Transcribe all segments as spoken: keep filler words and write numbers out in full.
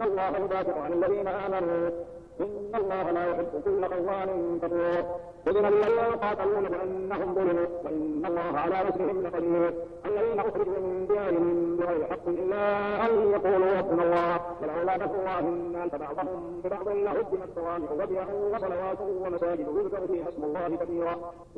الله يدافع عن الذين آمنوا إن الله لا يحب كل خوان كفور. أذن للذين يقاتلون بأنهم ظلموا وإن الله على نصرهم لقدير. الذين أخرجوا من ديارهم بغير حق إلا أن يقولوا ربنا الله ولولا دفع الله الناس بعضهم ببعض لهدمت صوامع وبيع وصلوات ومساجد يذكر فيها اسم الله كثيرا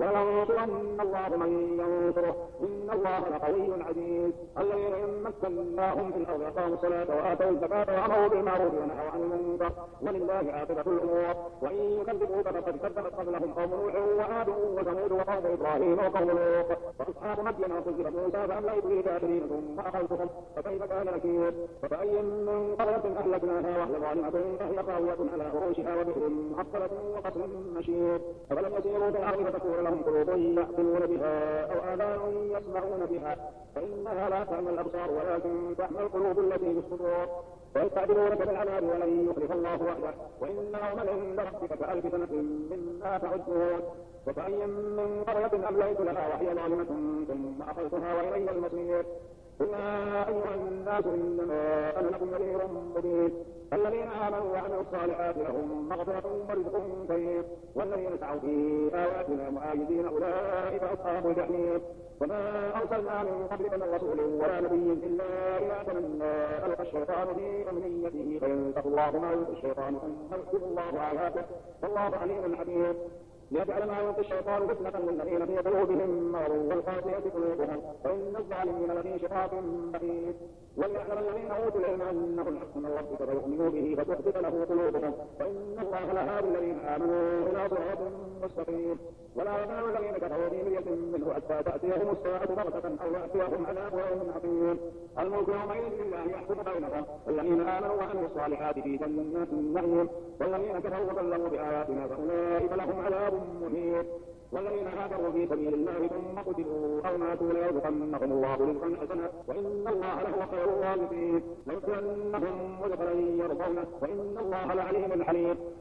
ولينصرن الله من ينصره إن الله لقوي عزيز. الذين إن مكناهم في الأرض أقاموا الصلاة وآتوا الزكاة وأمروا بالمعروف ونهوا عن المنكر ولله عاقبة الأمور. وإن يكذبوك فقد كذبت قبلهم قوم نوح وعاد وثمود وقوم إبراهيم وقوم لوط وأصحاب مدين وكذب موسى فأمليت به كافرين ثم أخذتهم فكيف كان نكير. فكأي من قرية أهلكناها وهي ظالمة فهي خاوية على عروشها وبئر محصنة وقصر مشيد أفلم يسيروا في الأرض فتكون لهم قلوب يعقلون بها أو آذان يسمعون بها فإنها لا تعمى الأبصار ولكن تعمى القلوب التي في الصدور. ويستعجلونك بالعذاب ولن يخلف الله وحده وإن يوما عند ربك كألف سنة مما تعدون. وكأي من قرية أمليت لها وهي ظالمة ثم أخذتها وإلي المصير. قل يا أيها الناس إنما أنا لكم نذير مبين. الذين آمنوا وعملوا الصالحات لهم مغفرة ورزق كريم والذين سعوا في آياتنا معاجزين أولئك أصحاب الجحيم. وما أرسلنا من قبلك من رسول ولا نبي إلا إذا تمنى ألقى الشيطان في أمنيته فينسخ الله ما يلقي الشيطان ثم يحكم الله آياته والله عليم حكيم. ليجعل ما يلقي الشيطان فتنة للذين في قلوبهم مرض والقاسية قلوبهم وإن الظالمين لفي شقاق بعيد. وليعلم الذين أوتوا العلم أنه الحق من ربك فيؤمنوا به فتخبت له قلوبهم وإن الله لهادي الذين آمنوا إلى صراط مستقيم. ولا يزال الذين كفروا في مرية منه حتى تأتيهم الساعة بغتة أو يأتيهم عذاب يوم عظيم. الملك يومئذ لله يحكم بينهم والذين آمنوا وعملوا الصالحات في جنات النعيم والذين كفروا وكذبوا بآياتنا فأولئك لهم عذاب مهين. والذين هاجروا في سبيل الله ثم قتلوا أو ماتوا ليرزقنهم الله رزقا حسنا وإن الله لهو خير الرازقين. ليدخلنهم مدخلا يرضونه وإن الله لعليم حليم.